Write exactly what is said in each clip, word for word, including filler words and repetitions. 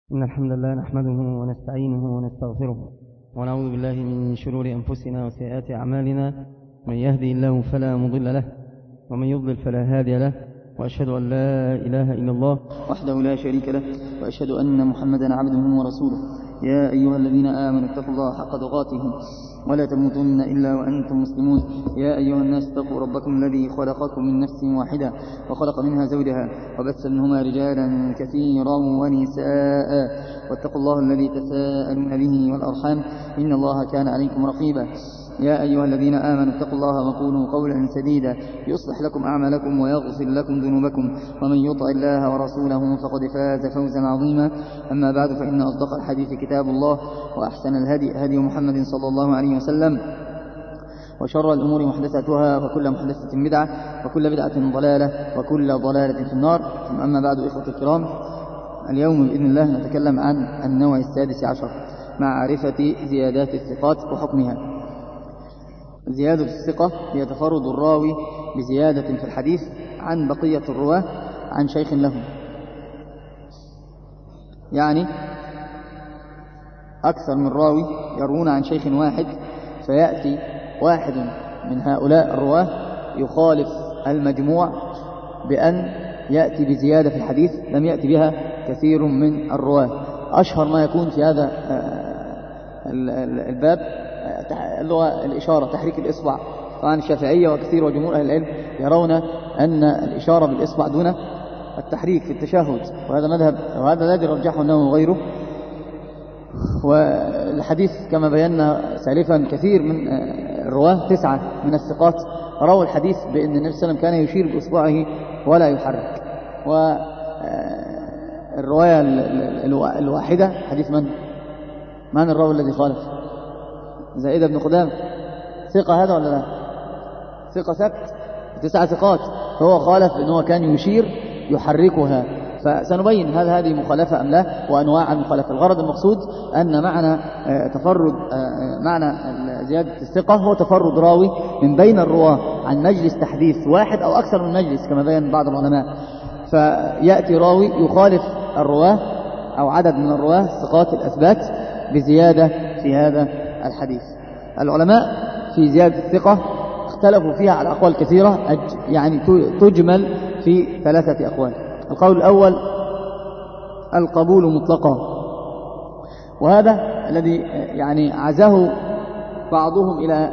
إن الحمد لله نحمده ونستعينه ونستغفره ونعوذ بالله من شرور أنفسنا وسيئات أعمالنا. من يهدي الله فلا مضل له ومن يضلل فلا هادي له، وأشهد أن لا إله إلا الله وحده لا شريك له، وأشهد أن محمدا عبده ورسوله. يا أيها الذين آمنوا اتقوا الله حق تقاته ولا تموتن إلا وأنتم مسلمون. يا أيها الناس اتقوا ربكم الذي خلقكم من نفس واحدة وخلق منها زوجها وبث منهما رجالا كثيرا ونساء، واتقوا الله الذي تساءلون به والأرحام إن الله كان عليكم رقيبا. يا أيها الذين آمنوا اتقوا الله وقولوا قولا سديدا يصلح لكم أعمالكم ويغفر لكم ذنوبكم، ومن يطع الله ورسوله فقد فاز فوزا عظيما. أما بعد، فإن أصدق الحديث كتاب الله، وأحسن الهدي هدي محمد صلى الله عليه وسلم، وشر الأمور محدثاتها، وكل محدثة بدعة، وكل بدعة ضلالة، وكل ضلالة في النار. ثم أما بعد، إخوة الكرام، اليوم بإذن الله نتكلم عن النوع السادس عشر، معرفة زيادات الثقات وحكمها. زيادة الثقة هي تفرد الراوي بزيادة في الحديث عن بقية الرواة عن شيخ له، يعني أكثر من راوي يروون عن شيخ واحد، فيأتي واحد من هؤلاء الرواة يخالف المجموع بأن يأتي بزيادة في الحديث لم يأتي بها كثير من الرواة. أشهر ما يكون في هذا الباب اللي هو الإشارة، تحريك الإصبع. طبعا الشافعية وكثير وجمهور أهل العلم يرون أن الإشارة بالإصبع دون التحريك في التشهد، وهذا مذهب، وهذا الذي رجحه النووي وغيره. والحديث كما بينا سالفا، كثير من الرواه تسعة من الثقات رووا الحديث بأن النبي صلى الله عليه وسلم كان يشير بإصبعه ولا يحرك. والرواية الواحدة حديث من؟ من الراوي الذي خالف؟ زائدة بن قدامة. ثقة هذا ولا لا؟ ثقة ثبت، تسعة ثقات، هو خالف أنه كان يشير يحركها. فسنبين هل هذه مخالفة أم لا، وأنواع المخالفة. الغرض المقصود أن معنى تفرد معنى زيادة الثقة هو تفرد راوي من بين الرواة عن مجلس تحديث واحد أو أكثر من مجلس كما بين بعض العلماء، فيأتي راوي يخالف الرواة أو عدد من الرواة الثقات الأثبات بزيادة في هذا الحديث. العلماء في زيادة الثقة اختلفوا فيها على أقوال كثيرة، يعني تجمل في ثلاثة أقوال. القول الأول القبول مطلقا، وهذا الذي يعني عزاه بعضهم إلى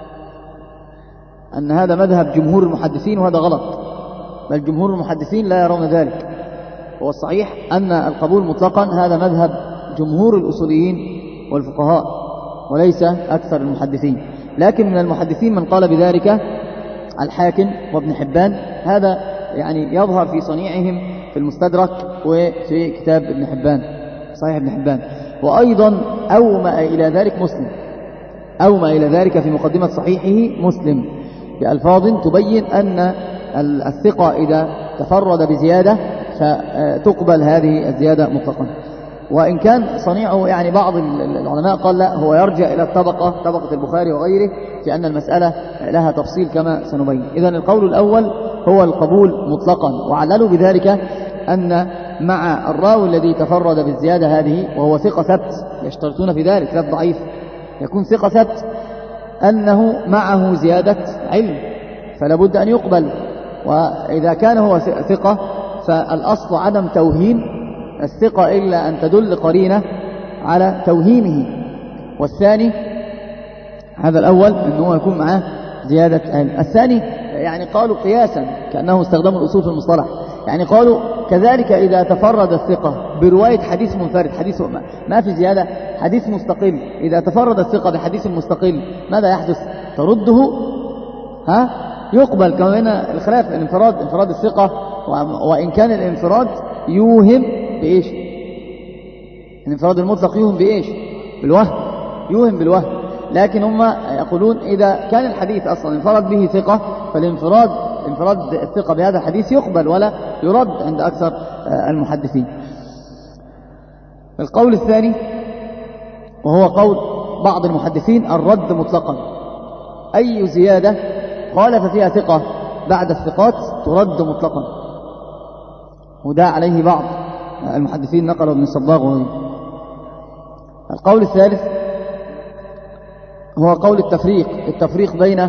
أن هذا مذهب جمهور المحدثين، وهذا غلط، بل جمهور المحدثين لا يرون ذلك. هو الصحيح أن القبول مطلقا هذا مذهب جمهور الأصوليين والفقهاء وليس أكثر المحدثين، لكن من المحدثين من قال بذلك الحاكم وابن حبان. هذا يعني يظهر في صنيعهم في المستدرك وفي كتاب ابن حبان، صحيح ابن حبان. وأيضا أومأ إلى ذلك مسلم، أومأ إلى ذلك في مقدمة صحيحه مسلم بألفاظ تبين أن الثقة إذا تفرد بزيادة فتقبل هذه الزيادة مطلقا. وإن كان صنيعه يعني بعض العلماء قال لا، هو يرجع إلى الطبقة طبقة البخاري وغيره، في أن المسألة لها تفصيل كما سنبين. إذن القول الأول هو القبول مطلقا، وعللوا بذلك أن مع الراوي الذي تفرد بالزيادة هذه وهو ثقة ثبت، يشترطون في ذلك لا ضعيف، يكون ثقة ثبت، أنه معه زيادة علم فلا بد أن يقبل. وإذا كان هو ثقة فالأصل عدم توهين الثقة إلا أن تدل قرينة على توهيمه. والثاني هذا الأول أنه يكون معه زيادة علم. الثاني يعني قالوا قياسا كأنه استخدموا الأصول في المصطلح، يعني قالوا كذلك إذا تفرد الثقة برواية حديث منفرد، حديث ما في زيادة، حديث مستقل، إذا تفرد الثقة بحديث مستقل ماذا يحدث؟ ترده ها يقبل. كما هنا الخلاف الانفراد، انفراد الثقة، وإن كان الانفراد يوهم بإيش؟ الانفراد المطلق يوهم بإيش؟ بالوهم، يوهم بالوهم. لكن هم يقولون إذا كان الحديث أصلا انفرد به ثقة فالانفراد انفراد الثقة بهذا الحديث يقبل ولا يرد عند أكثر المحدثين. القول الثاني وهو قول بعض المحدثين الرد مطلقا، أي زيادة خالف فيها ثقة بعد الثقات ترد مطلقا، وده عليه بعض المحدثين نقله ابن الصباغ وغيره. القول الثالث هو قول التفريق التفريق بين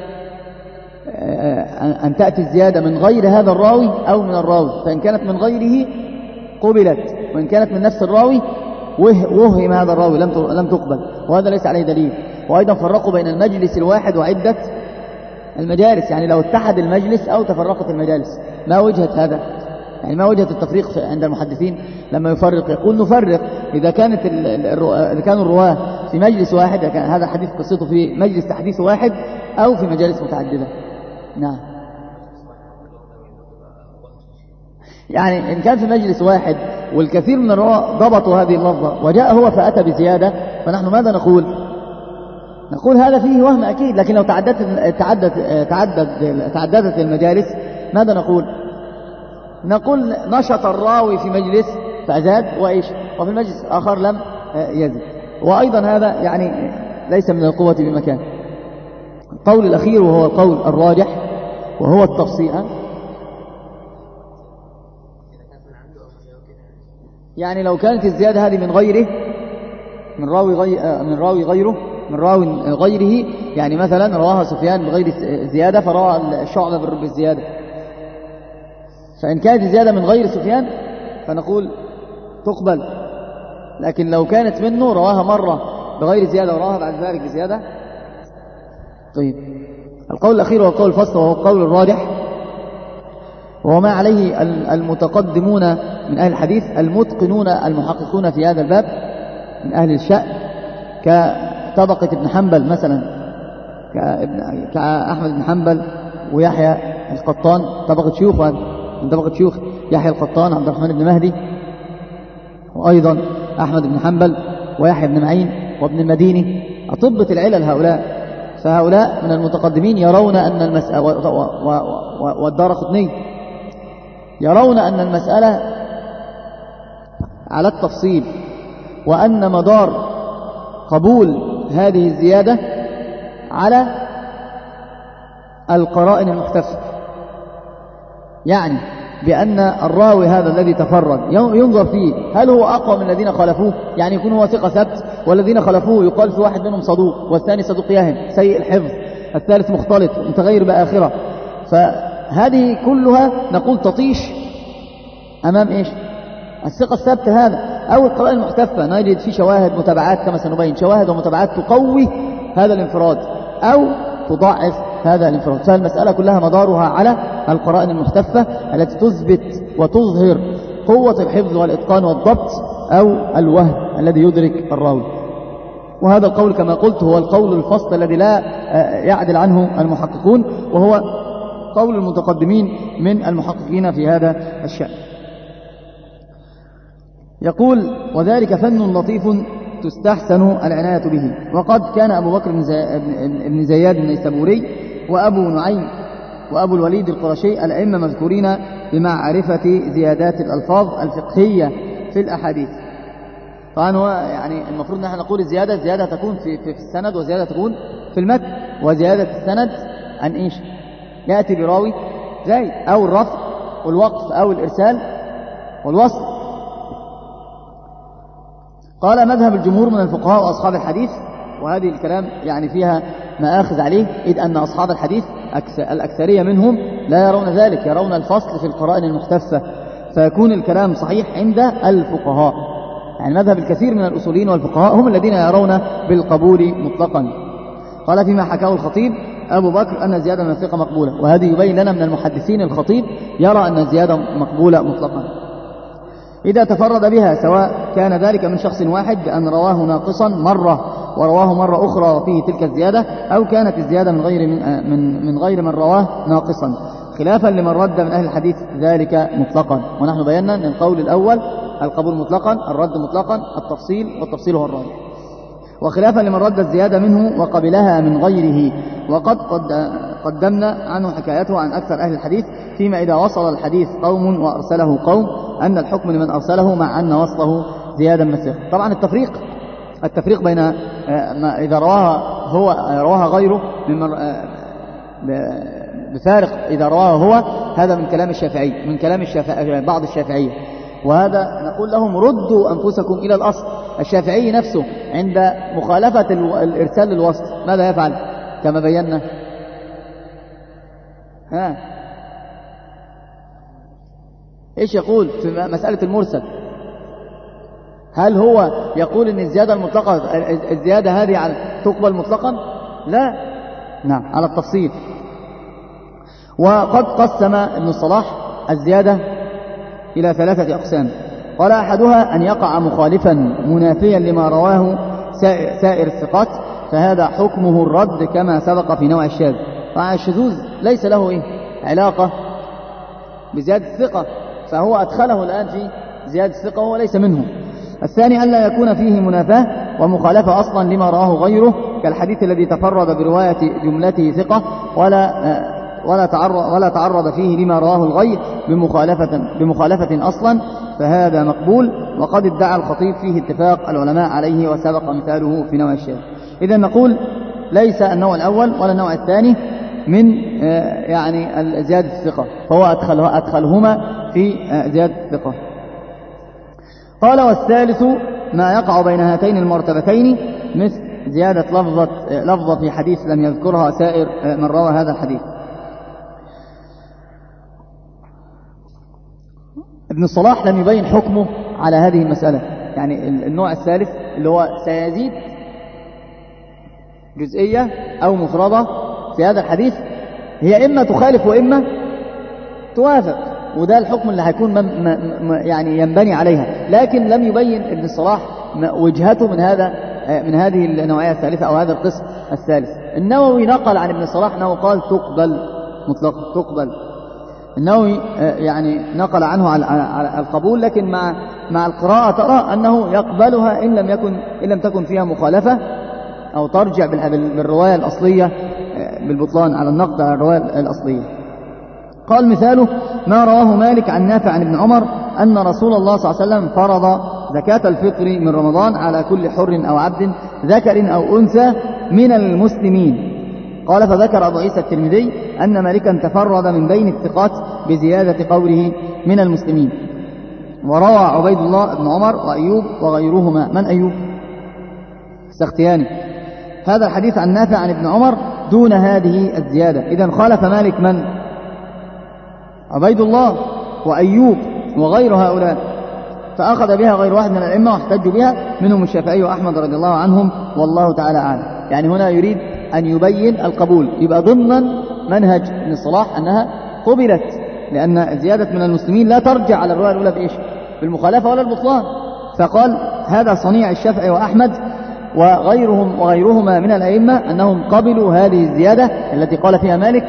أن تأتي الزيادة من غير هذا الراوي أو من الراوي، فإن كانت من غيره قبلت، وإن كانت من نفس الراوي وهم هذا الراوي لم تقبل، وهذا ليس عليه دليل. وأيضا فرقوا بين المجلس الواحد وعدة المجالس، يعني لو اتحد المجلس أو تفرقت المجالس. ما وجهة هذا؟ يعني ما وجهة التفريق عند المحدثين لما يفرق؟ يقول نفرق إذا كانت إذا كانوا الرواة في مجلس واحد، كان هذا حديث قصته في مجلس تحديث واحد أو في مجالس متعددة. نعم، يعني إن كان في مجلس واحد والكثير من الرواة ضبطوا هذه اللفظة وجاء هو فأتى بزيادة، فنحن ماذا نقول؟ نقول هذا فيه وهم أكيد. لكن لو تعددت تعدد تعدد تعددت المجالس ماذا نقول؟ نقول نشط الراوي في مجلس فزاد وإيش، وفي المجلس الآخر لم يزد. وأيضا هذا يعني ليس من القوة بمكان. القول الأخير وهو القول الراجح وهو التفصيل. يعني لو كانت الزيادة هذه من غيره، من راوي غير من راوي غيره من راوي غيره، يعني مثلا رواها سفيان بغير زيادة فروى الشعبة بالزيادة، فإن كانت الزيادة من غير سفيان فنقول تقبل. لكن لو كانت منه رواها مرة بغير زيادة ورواها بعد ذلك بزيادة. طيب، القول الأخير هو القول الفصل وهو القول الراجح، وهو ما عليه المتقدمون من أهل الحديث المتقنون المحققون في هذا الباب من أهل الشأن، كطبقة ابن حنبل مثلا، كأحمد بن حنبل ويحيى القطان، طبقة شيوخ، من طبقة شيوخ يحيى القطان عبد الرحمن بن مهدي، وأيضا أحمد بن حنبل ويحيى بن معين وابن المديني، أطبة العلل هؤلاء. فهؤلاء من المتقدمين يرون أن المسألة، والدارقطني يرون أن المسألة على التفصيل، وأن مدار قبول هذه الزيادة على القرائن المحتفة، يعني بأن الراوي هذا الذي تفرد ينظر فيه هل هو أقوى من الذين خلفوه، يعني يكون هو ثقة ثبت، والذين خلفوه يقال في واحد منهم صدوق والثاني صدوق يهم سيء الحفظ، الثالث مختلط متغير بآخرة. فهذه كلها نقول تطيش أمام إيش؟ الثقة الثبت هذا، أو القرائن المحتفة نجد في شواهد متابعات كما سنبين، شواهد ومتابعات تقوي هذا الانفراد أو تضعف هذا الانفراد. فالمسألة كلها مدارها على القرائن المحتفة التي تثبت وتظهر قوة الحفظ والإتقان والضبط أو الوهم الذي يدرك الراوي. وهذا القول كما قلت هو القول الفصل الذي لا يعدل عنه المحققون، وهو قول المتقدمين من المحققين في هذا الشأن. يقول: وذلك فن لطيف تستحسن العناية به. وقد كان أبو بكر بن زياد النيسابوري وأبو نعيم وأبو الوليد القرشي الأئمة مذكورين بمعرفة زيادات الألفاظ الفقهية في الأحاديث. طبعا هو يعني المفروض نحن نقول الزيادة الزيادة تكون في, في السند، وزيادة تكون في المتن. وزيادة السند عن إيش؟ يأتي براوي زي أو الرفع والوقف أو الإرسال والوصل. قال: مذهب الجمهور من الفقهاء وأصحاب الحديث. وهذه الكلام يعني فيها مآخذ عليه، إذ أن أصحاب الحديث الأكثرية منهم لا يرون ذلك، يرون الفصل في القرائن المحتفة، فيكون الكلام صحيح عند الفقهاء. يعني مذهب الكثير من الأصوليين والفقهاء هم الذين يرون بالقبول مطلقا. قال: فيما حكاه الخطيب أبو بكر أن الزيادة من الثقة مقبولة. وهذه يبين لنا من المحدثين الخطيب يرى أن الزيادة مقبولة مطلقا إذا تفرد بها، سواء كان ذلك من شخص واحد بأن رواه ناقصا مرة ورواه مرة أخرى وفيه تلك الزيادة، أو كانت الزيادة من غير من, من, من غير من رواه ناقصا، خلافا لمن رد من أهل الحديث ذلك مطلقا. ونحن بينا أن القول الأول القبول مطلقا، الرد مطلقا، التفصيل والتفصيل هو الراجح، وخلافا لمن رد الزيادة منه وقبلها من غيره. وقد قد قدمنا عنه حكايته عن أكثر أهل الحديث فيما إذا وصل الحديث قوم وأرسله قوم أن الحكم لمن أرسله مع أن وصله زيادة من الثقة. طبعا التفريق التفريق بين ما إذا رواها هو رواها غيره ممن بفارق إذا رواه هو، هذا من كلام الشافعي من كلام الشافعي بعض الشافعية، وهذا نقول لهم ردوا أنفسكم إلى الأصل. الشافعي نفسه عند مخالفة الإرسال للوصف ماذا يفعل كما بينا؟ ها إيش يقول في مسألة المرسل؟ هل هو يقول إن الزيادة المطلقة الزيادة هذه تقبل مطلقا؟ لا، نعم، على التفصيل. وقد قسم ابن الصلاح الزيادة إلى ثلاثة أقسام. قال أحدها أن يقع مخالفا منافيا لما رواه سائر الثقات، فهذا حكمه الرد كما سبق في نوع الشاذ. طبعا الشذوذ ليس له إيه؟ علاقة بزيادة الثقة، فهو أدخله الآن في زيادة الثقة وهو ليس منه. الثاني أن لا يكون فيه منافاة ومخالفة أصلا لما رواه غيره، كالحديث الذي تفرد برواية جملته ثقة ولا ولا تعرض ولا تعرض فيه لما رواه الغير بمخالفة بمخالفة أصلا، فهذا مقبول. وقد ادعى الخطيب فيه اتفاق العلماء عليه وسبق مثاله في نوع الشاذ. إذا نقول ليس النوع الأول ولا النوع الثاني من يعني زيادة الثقة، فهو أدخله أدخلهما في زيادة الثقة. قال والثالث ما يقع بين هاتين المرتبتين، مثل زيادة لفظة لفظة في حديث لم يذكرها سائر من روى هذا الحديث. ابن الصلاح لم يبين حكمه على هذه المسألة، يعني النوع الثالث اللي هو سيزيد جزئية أو مفردة في هذا الحديث، هي إما تخالف وإما توافق، وده الحكم اللي هيكون يعني ينبني عليها. لكن لم يبين ابن الصلاح وجهته من هذا من هذه النوعية الثالثة أو هذا القسم الثالث. النووي نقل عن ابن الصلاح أنه قال تقبل مطلقا، تقبل. النووي يعني نقل عنه على القبول، لكن مع مع القراءة ترى أنه يقبلها إن لم يكن إن لم تكن فيها مخالفة أو ترجع بالرواية الأصلية بالبطلان على النقد على الرواية الأصلية. قال مثاله ما رواه مالك عن نافع عن ابن عمر أن رسول الله صلى الله عليه وسلم فرض زكاة الفطر من رمضان على كل حر أو عبد ذكر أو أنثى من المسلمين. قال فذكر أبو عيسى الترمذي أن مالكا تفرد من بين الثقات بزيادة قوله من المسلمين. وروى عبيد الله بن عمر وأيوب وغيرهما. من أيوب؟ السختياني. هذا الحديث عن نافع عن ابن عمر دون هذه الزيادة. إذن خالف مالك من؟ عبيد الله وأيوب وغير هؤلاء، فأخذ بها غير واحد من الأئمة واحتجوا بها، منهم الشافعي وأحمد رضي الله عنهم، والله تعالى أعلم. يعني هنا يريد أن يبين القبول، يبقى ضمن منهج ابن الصلاح أنها قبلت، لأن زيادة من المسلمين لا ترجع على الرواية الأولى بإيش؟ بالمخالفة ولا البطلان. فقال هذا صنيع الشافعي وأحمد وغيرهم وغيرهما من الأئمة أنهم قبلوا هذه الزيادة التي قال فيها مالك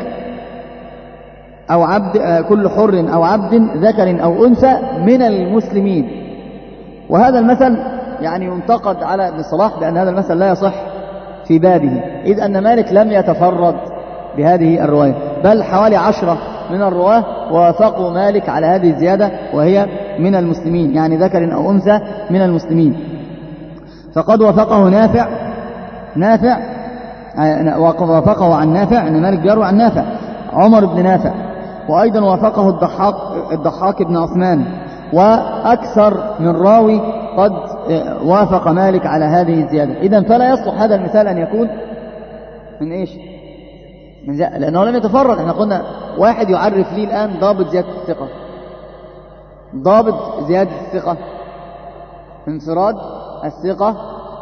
أو عبد كل حر أو عبد ذكر أو أنثى من المسلمين. وهذا المثل يعني ينتقد على ابن الصلاح بأن هذا المثل لا يصح في بابه، إذ أن مالك لم يتفرد بهذه الرواية، بل حوالي عشرة من الرواه وافقوا مالك على هذه الزيادة وهي من المسلمين، يعني ذكر أو أنثى من المسلمين. فقد وافقه نافع نافع وافقه عن نافع أن مالك بيروي عن نافع عمر بن نافع، وأيضا وافقه الضحاك الضحاك بن عثمان، وأكثر من راوي قد وافق مالك على هذه الزيادة. إذن فلا يصلح هذا المثال أن يكون من إيش؟ من زيادة، لأنه لم يتفرد. احنا قلنا واحد يعرف لي الآن ضابط زيادة الثقة. ضابط زيادة الثقة انفراد الثقة،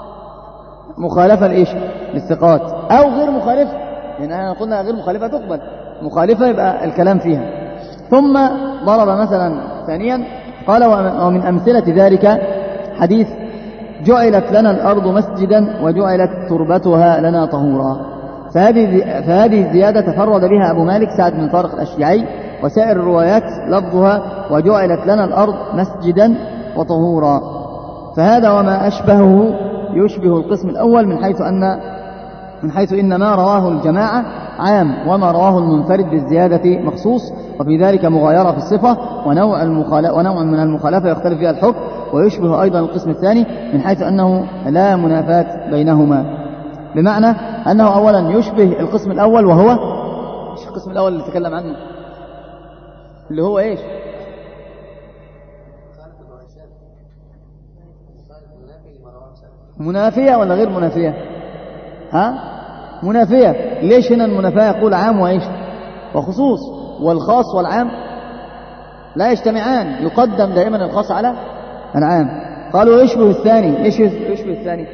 مخالفة لإيش؟ للثقات، أو غير مخالفة، لأن احنا قلنا غير مخالفة تقبل، مخالفة يبقى الكلام فيها. ثم ضرب مثلا ثانيا قال ومن أمثلة ذلك حديث جعلت لنا الأرض مسجدا وجعلت تربتها لنا طهورا. فهذه فهذه الزيادة تفرد بها أبو مالك سعد بن طارق الأشجعي، وسائر الروايات لفظها وجعلت لنا الأرض مسجدا وطهورا. فهذا وما أشبهه يشبه القسم الأول من حيث أن من حيث إن ما رواه الجماعة عام، وما رواه المنفرد بالزيادة مخصوص، وفي ذلك مغايرة في الصفة ونوع, ونوع من المخالفة يختلف فيها الحكم. ويشبه أيضا القسم الثاني من حيث أنه لا منافاة بينهما، بمعنى أنه أولا يشبه القسم الأول، وهو إيش القسم الأول اللي تكلم عنه؟ اللي هو إيش؟ منافية ولا غير منافية؟ ها؟ منافية. ليش هنا المنافية يقول عام وإيش وخصوص؟ والخاص والعام لا يجتمعان، يقدم دائما الخاص على العام. قالوا يشبه الثاني. ايش يشبه الثاني؟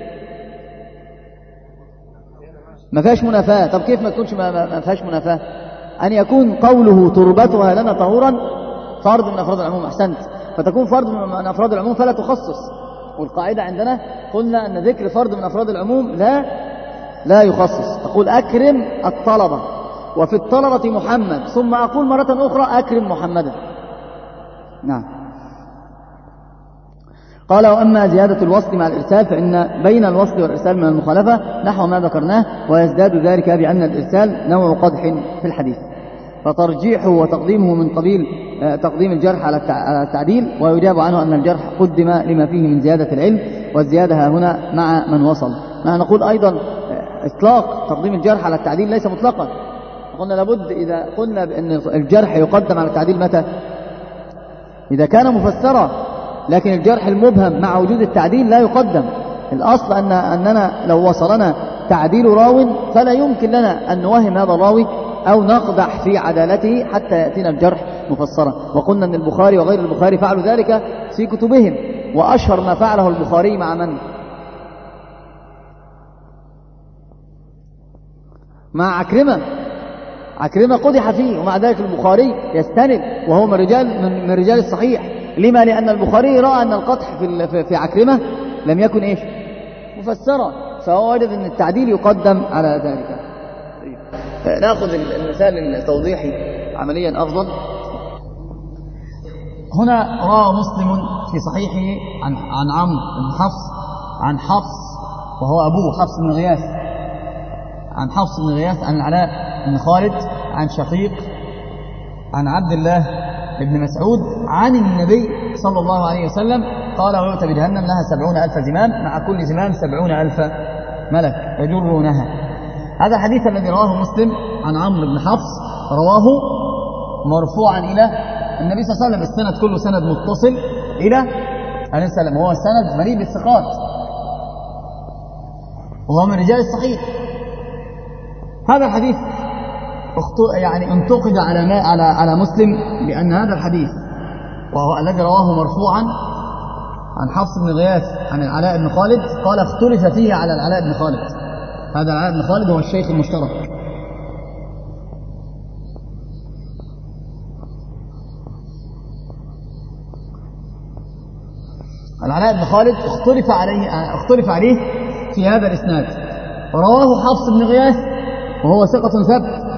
ما فيهاش منافاة. طب كيف ما تكونش ما فيهاش منافاة؟ أن يكون قوله تربتها لنا طهورا فرد من أفراد العموم. أحسنت. فتكون فرد من أفراد العموم فلا تخصص. والقاعدة عندنا قلنا أن ذكر فرد من أفراد العموم لا لا يخصص. تقول أكرم الطلبة، وفي الطلبة محمد، ثم أقول مرة أخرى أكرم محمدا. نعم. قال وأما زيادة الوصل مع الإرسال فإن بين الوصل والإرسال من المخالفة نحو ما ذكرناه، ويزداد ذلك بأن الإرسال نوع قدح في الحديث، فترجيحه وتقديمه من قبيل تقديم الجرح على التعديل، ويجاب عنه أن الجرح قدم لما فيه من زيادة العلم، والزيادة هنا مع من وصل. ما نقول أيضا إطلاق تقديم الجرح على التعديل ليس مطلقا. قلنا لابد إذا قلنا بأن الجرح يقدم على التعديل متى؟ إذا كان مفسرا، لكن الجرح المبهم مع وجود التعديل لا يقدم. الأصل أن أننا لو وصلنا تعديل راو فلا يمكن لنا أن نوهم هذا الراوي أو نقدح في عدالته حتى يأتينا الجرح مفسرا. وقلنا أن البخاري وغير البخاري فعلوا ذلك في كتبهم، وأشهر ما فعله البخاري مع من؟ مع عكرمة. عكرمة قدح فيه، ومع ذلك البخاري يستند وهو من رجال من رجال الصحيح. لما؟ لأن البخاري رأى أن القدح في في عكرمة لم يكن إيش مفسرا، فهو وجد أن التعديل يقدم على ذلك. نأخذ المثال التوضيحي عمليا أفضل. هنا روى مسلم في صحيحه عن عن عمرو بن حفص عن حفص وهو أبوه حفص بن غياث، عن حفص بن غياث عن العلاء بن خالد عن شقيق عن عبد الله بن مسعود عن النبي صلى الله عليه وسلم قال ويؤتى بجهنم لها سبعون ألف زمام، مع كل زمام سبعون ألف ملك يجرونها. هذا الحديث الذي رواه مسلم عن عمرو بن حفص رواه مرفوعا إلى النبي صلى الله عليه وسلم. السند كله سند متصل إلى عليه السلام، وهو السند مليء بالثقات وهو من رجال الصحيح. هذا الحديث يعني انتقد على ما على على مسلم بأن هذا الحديث وهو الذي رواه مرفوعا عن حفص بن غياث عن العلاء بن خالد قال اختلف فيه على العلاء بن خالد. هذا العلاء بن خالد هو الشيخ المشترك. العلاء بن خالد اختلف عليه اختلف عليه في هذا الاسناد، رواه حفص بن غياث وهو ثقة ثبت.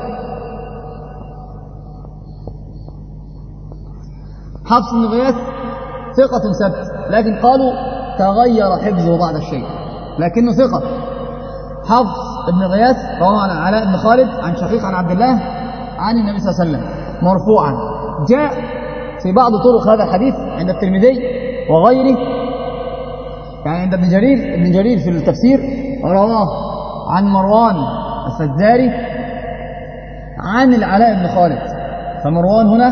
حفص بن غياث ثقة ثبت، لكن قالوا تغير حفظه بعض الشيء، لكنه ثقة. حفص بن غياث رواه عن العلاء بن خالد عن شقيق عن عبد الله عن النبي صلى الله عليه وسلم مرفوعا. جاء في بعض طرق هذا الحديث عند الترمذي وغيره، يعني عند ابن جرير ابن جرير في التفسير رواه عن مروان الفزاري عن العلاء بن خالد. فمروان هنا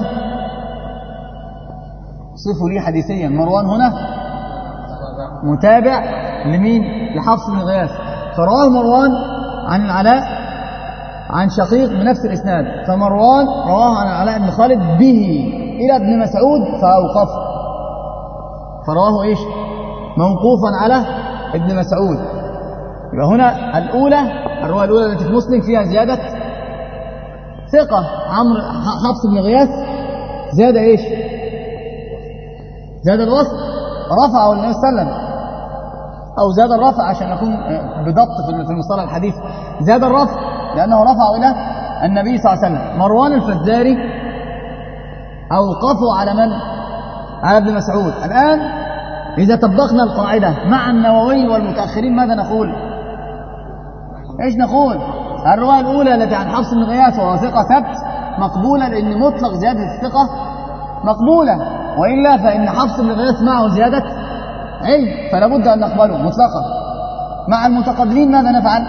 صفوا لي حديثيا، مروان هنا متابع لمين؟ لحفص بن غياث. فرواه مروان عن العلاء عن شقيق بنفس الإسناد، فمروان رواه عن العلاء بن خالد به إلى ابن مسعود فأوقفه، فرواه إيش؟ موقوفا على ابن مسعود. يبقى هنا الأولى الرواية الأولى التي في مسلم فيها زيادة ثقة عمرو حفص بن غياث، زاد إيش؟ زاد الوصف، رفعه النبي صلى الله عليه وسلم، أو زاد الرفع عشان نكون بضبط في المصطلح الحديث، زاد الرفع لأنه رفعه إلى النبي صلى الله عليه وسلم. مروان الفزاري أوقفوا على من؟ على ابن مسعود. الآن إذا طبقنا القاعدة مع النووي والمتأخرين ماذا نقول؟ إيش نقول؟ الرواية الأولى التي عن حفص بن غياث وهو ثقة ثبت مقبولة، لأن مطلق زيادة الثقة مقبولة، وإلا فإن حفص بن غياث معه زيادة علم فلا بد أن نقبله مطلقا. مع المتقدمين ماذا نفعل؟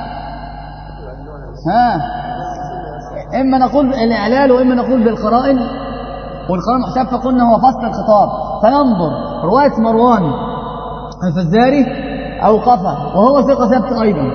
ها إما نقول الإعلال وإما نقول بالقرائن، والقرائن محتاج فقلنا هو فصل الخطاب. فننظر رواية مروان الفزاري أوقفه وهو ثقة ثبت أيضا.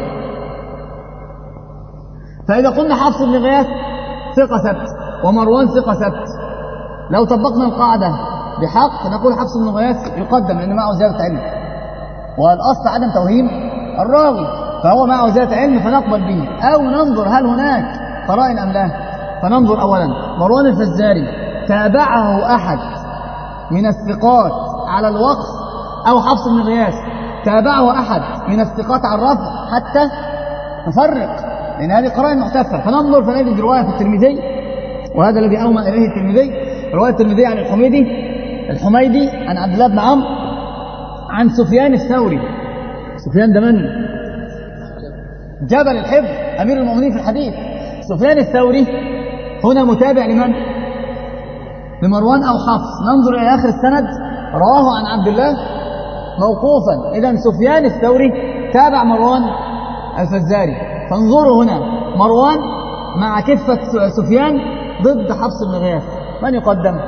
فإذا قلنا حفص بن غياث ثقة ثبت ومروان ثقة ثبت، لو طبقنا القاعدة بحق نقول حفص بن غياث يقدم لأن معه زيادة علم، والأصل عدم توهيم الراوي، فهو معه زيادة علم فنقبل به. أو ننظر هل هناك قرائن أم لا، فننظر أولا مروان الفزاري تابعه أحد من الثقات على الوقف، أو حفص بن غياث تابعه أحد من الثقات على الرفع، حتى نفرق لأن هذه قرائن محتفة. فننظر فنجد رواية في الترمذي، وهذا الذي أومأ إليه الترمذي، رواية الترمذي عن الحميدي الحميدي عن عبد الله بن عمرو عن سفيان الثوري. سفيان ده من؟ جبل الحفظ أمير المؤمنين في الحديث. سفيان الثوري هنا متابع لمن؟ لمروان أو حفص. ننظر إلى آخر السند، رواه عن عبد الله موقوفا، إذن سفيان الثوري تابع مروان الفزاري. فانظروا هنا مروان مع كفة سفيان ضد حفص بن غياث، من يقدم؟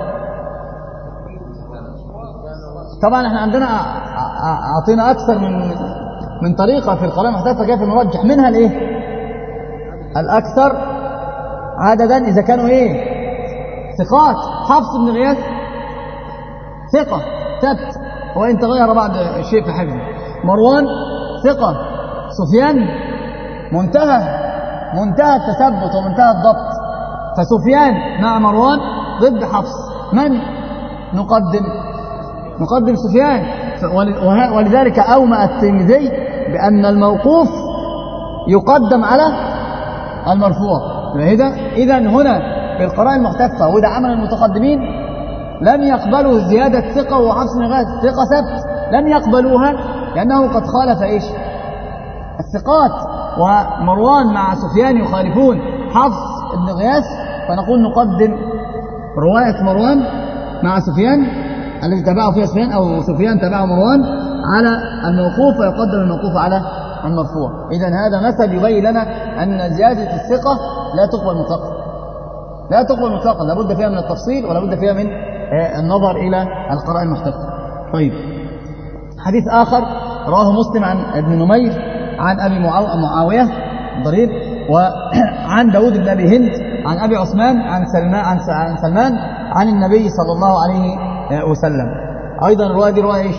طبعا احنا عندنا اعطينا اكثر من من طريقة في القرائن المحتفة كيف نرجح، منها الايه؟ الاكثر عددا اذا كانوا ايه؟ ثقات. حفص بن غياث ثقة ثبت وان تغير بعض الشيء في حفظه. مروان ثقة. سفيان منتهى منتهى التثبت ومنتهى الضبط. فسفيان مع مروان ضد حفص، من نقدم؟ نقدم سفيان. ولذلك أومأ الترمذي بأن الموقوف يقدم على المرفوع. إذن هنا في القرائن المحتفة وده عمل المتقدمين لم يقبلوا زيادة ثقة وحفص بن غياث ثقة ثبت، لم يقبلوها لأنه قد خالف إيش؟ الثقات. ومروان مع سفيان يخالفون حفص بن غياث، فنقول نقدم رواية مروان مع سفيان الذي تبعه فيها سفيان، أو سفيان تبعه مروان، على الموقوف، ويقدم الموقوف على المرفوع. إذن هذا مثل يبين لنا أن زيادة الثقة لا تقبل مطلقا، لا تقبل مطلقا، لابد فيها من التفصيل ولابد فيها من النظر إلى القرائن المحتفة. طيب، حديث آخر رواه مسلم عن ابن نمير عن أبي معاوية ضرير، وعن داود بن أبي هند عن أبي عثمان عن سلمان عن سلمان عن النبي صلى الله عليه وسلم. أيضا الرواية دي رواية إيش؟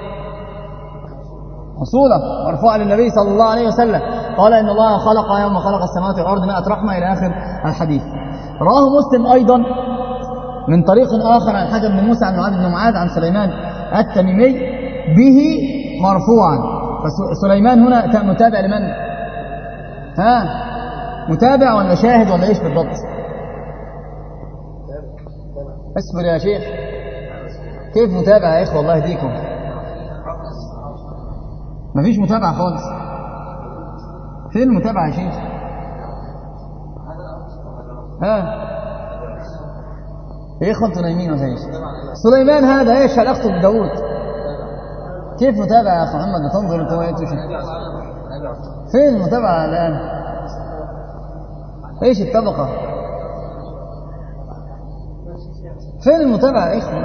موصولة مرفوعة للنبي صلى الله عليه وسلم، قال إن الله خلق يوم خلق السماوات والأرض مائة رحمة إلى آخر الحديث. رواه مسلم أيضا من طريق آخر عن حجر بن موسى عن معاذ بن معاذ عن سليمان التميمي به مرفوعا. فسليمان هنا متابع لمن؟ ها؟ متابع ولا شاهد ولا إيش بالضبط؟ اصبر يا شيخ، كيف متابع يا إخوة الله يهديكم؟ مفيش متابعة خالص. فين المتابعة يا شيخ؟ ها؟ يا إخوة أنتوا نايمين ولا إيش؟ سليمان هذا إيش علاقته بداود؟ كيف متابعة يا أخي محمد؟ تنظر أنت وين تشوف؟ فين المتابعة الآن؟ إيش الطبقة؟ فين المتابعة يا إخوة؟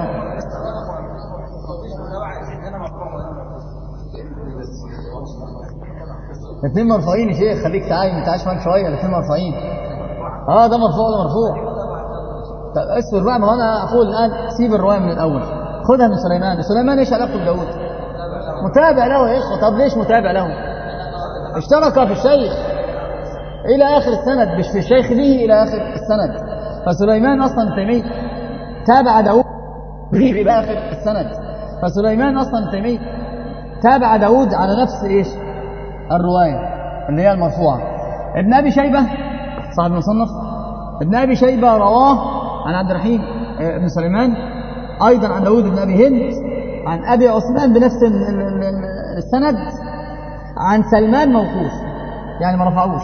الاثنين مرفوعين يا شيخ، خليك تعاين تعاش معاك شوية. الاثنين مرفوعين. اه ده مرفوع ده مرفوع. طب اصبر بقى، ما انا اقول الان سيب الرواية من الاول، خدها من سليمان. سليمان ايش علاقته بداود؟ متابع له يا اخوة. طب ليش متابع له؟ اشترك في الشيخ الى اخر السند، مش في الشيخ به الى اخر السند. فسليمان اصلا تيمي تابع داود به الى اخر السند. فسليمان اصلا تيمي تابع داود على نفس ايش الرواية اللي هي المرفوعة. ابن أبي شيبة صاحب المصنف، ابن أبي شيبة رواه عن عبد الرحيم بن سليمان أيضا عن داود بن أبي هند عن أبي عثمان بنفس السند عن سلمان موقوف، يعني ما رفعوش.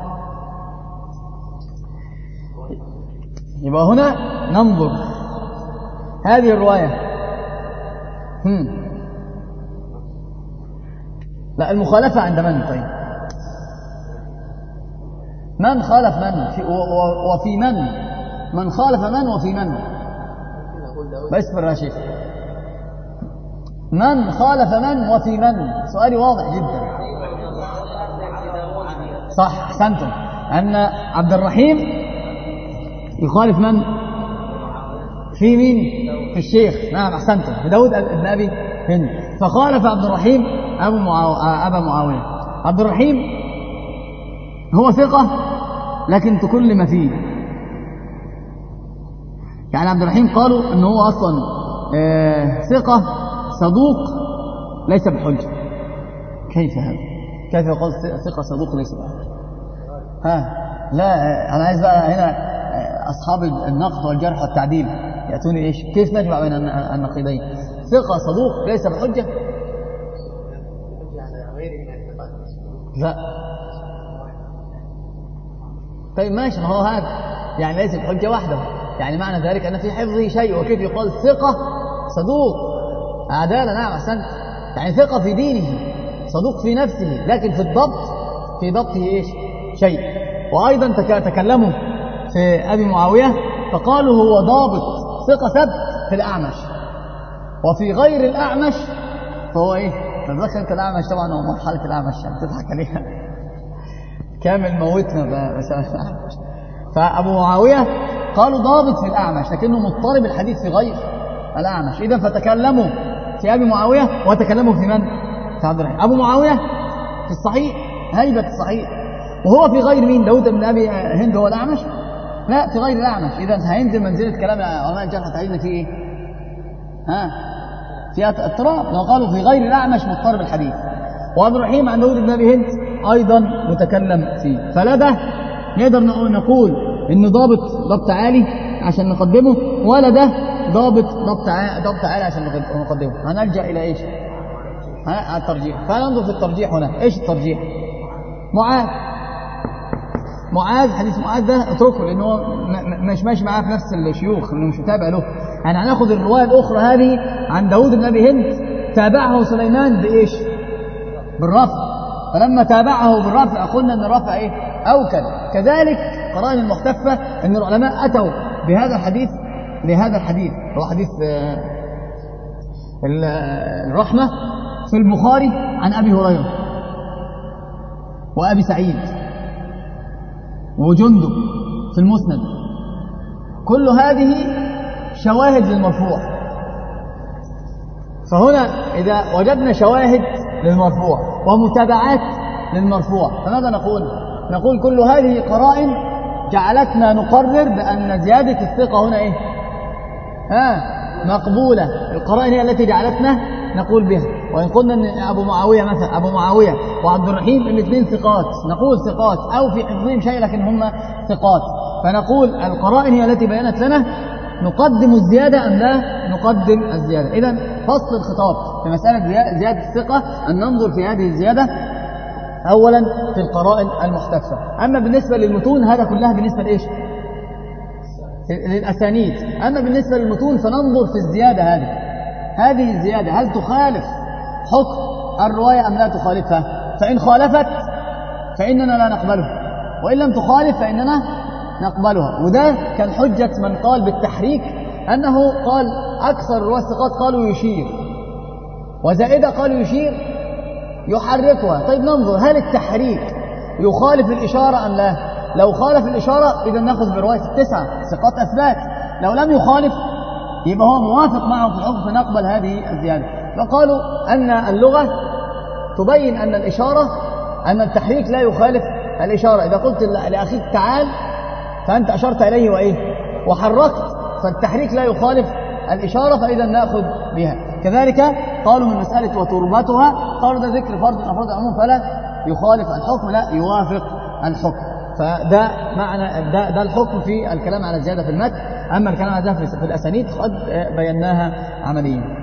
يبقى هنا ننظر هذه الرواية. هم. لا، المخالفة عند من؟ طيب من خالف من في وفي من؟ من خالف من وفي من؟ بس يا شيخ من خالف من وفي من؟ سؤالي واضح جدا. صح، أحسنتم. أن عبد الرحيم يخالف من؟ في مين؟ في الشيخ. نعم أحسنتم، في داود بن أبي هند. فخالف عبد الرحيم أبو معاو... أبا معاوية. عبد الرحيم هو ثقة لكن تكلم فيه. يعني عبد الرحيم قالوا أنه هو أصلا آه ثقة صدوق ليس بحجة. كيف هذا؟ كيف يقول ثقة صدوق ليس بحجة؟ ها لا، أنا عايز بقى هنا أصحاب النقد والجرح والتعديل يأتوني إيش؟ كيف نجمع بين النقيضين؟ ثقة صدوق ليس بحجة؟ لا. طيب ماشي، ما هو هذا يعني ليس بحجة وحده، يعني معنى ذلك أن في حفظه شيء. وكيف يقال ثقة صدوق؟ عدالة. نعم أحسنت، يعني ثقة في دينه، صدوق في نفسه، لكن في الضبط في ضبطه إيش؟ شيء. وأيضا تكلموا في أبي معاوية فقالوا هو ضابط ثقة ثبت في الأعمش، وفي غير الأعمش فهو إيه؟ تذكر أنت الأعمش طبعا، هو مرحلة الأعمش يعني تضحك عليها كامل موتنا بسبب الأعمش. فأبو معاوية قالوا ضابط في الأعمش لكنه مضطرب الحديث في غير الأعمش. إذن فتكلموا في أبي معاوية وتكلموا في من؟ في عبد الرحيم. أبو معاوية في الصحيح هيبة الصحيح، وهو في غير مين؟ داود بن أبي هند هو الأعمش؟ لا، في غير الأعمش. إذن هينزل منزلة كلام علماء الجرح والتعديل في إيه؟ ها؟ في اضطراب. لو قالوا في غير الأعمش مضطرب الحديث. وعبد الرحيم عن داود بن أبي هند أيضا متكلم فيه. فلا ده نقدر نقول إن ضابط ضبط عالي عشان نقدمه، ولا ده ضابط ضبط ضبط عالي عشان نقدمه. هنلجأ إلى إيش؟ ها الترجيح. فننظر في الترجيح هنا. إيش الترجيح؟ معاذ معاذ حديث معاذ ده اتركه لأنه مش ماشي معاه في نفس الشيوخ، إنه مش متابع له. يعني هناخد الرواية الأخرى هذه عن داود بن أبي هند تابعه سليمان بإيش؟ بالرفع. فلما تابعه بالرفع قلنا أن الرفع إيه؟ أوكد. كذلك قرائن المختفة أن العلماء أتوا بهذا الحديث لهذا الحديث، هو حديث الرحمة في البخاري عن أبي هريرة وأبي سعيد وجندب في المسند. كل هذه شواهد للمرفوع. فهنا إذا وجدنا شواهد للمرفوع ومتابعات للمرفوع فماذا نقول؟ نقول كل هذه قرائن جعلتنا نقرر بأن زيادة الثقة هنا إيه؟ ها مقبولة. القرائن هي التي جعلتنا نقول بها. وإن قلنا أن أبو معاوية مثلا أبو معاوية وعبد الرحيم الاثنين ثقات، نقول ثقات أو في حفظهم شيء لكن هم ثقات، فنقول القرائن هي التي بينت لنا نقدم الزيادة أم لا نقدم الزيادة. إذن فصل الخطاب في مسألة زيادة الثقة أن ننظر في هذه الزيادة أولا في القرائن المحتفة. أما بالنسبة للمتون هذا كلها بالنسبة لإيش؟ للأسانيد. أما بالنسبة للمتون فننظر في الزيادة هذه هذه الزيادة هل تخالف حكم الرواية أم لا تخالفها؟ فإن خالفت فإننا لا نقبلها، وإن لم تخالف فإننا نقبلها. وده كان حجة من قال بالتحريك، أنه قال أكثر الرواة الثقات قالوا يشير، وزائدة قالوا يشير يحركها. طيب ننظر هل التحريك يخالف الإشارة أم لا؟ لو خالف الإشارة إذا نأخذ برواية التسعة ثقات أثبات. لو لم يخالف يبقى هو موافق معه في الحكم فنقبل هذه الزيادة. فقالوا أن اللغة تبين أن الإشارة أن التحريك لا يخالف الإشارة. إذا قلت لأخيك تعال فأنت أشرت إليه وإيه وحركت، فالتحريك لا يخالف الإشارة فإذا نأخذ بها. كذلك قالوا من مسألة وتربتها قالوا ده ذكر فرض من أفراد العموم فلا يخالف الحكم، لا يوافق الحكم. فده معنى ده, ده الحكم في الكلام على الزيادة في المتن. أما الكلام على الزيادة في الأسانيد قد بيناها عمليا.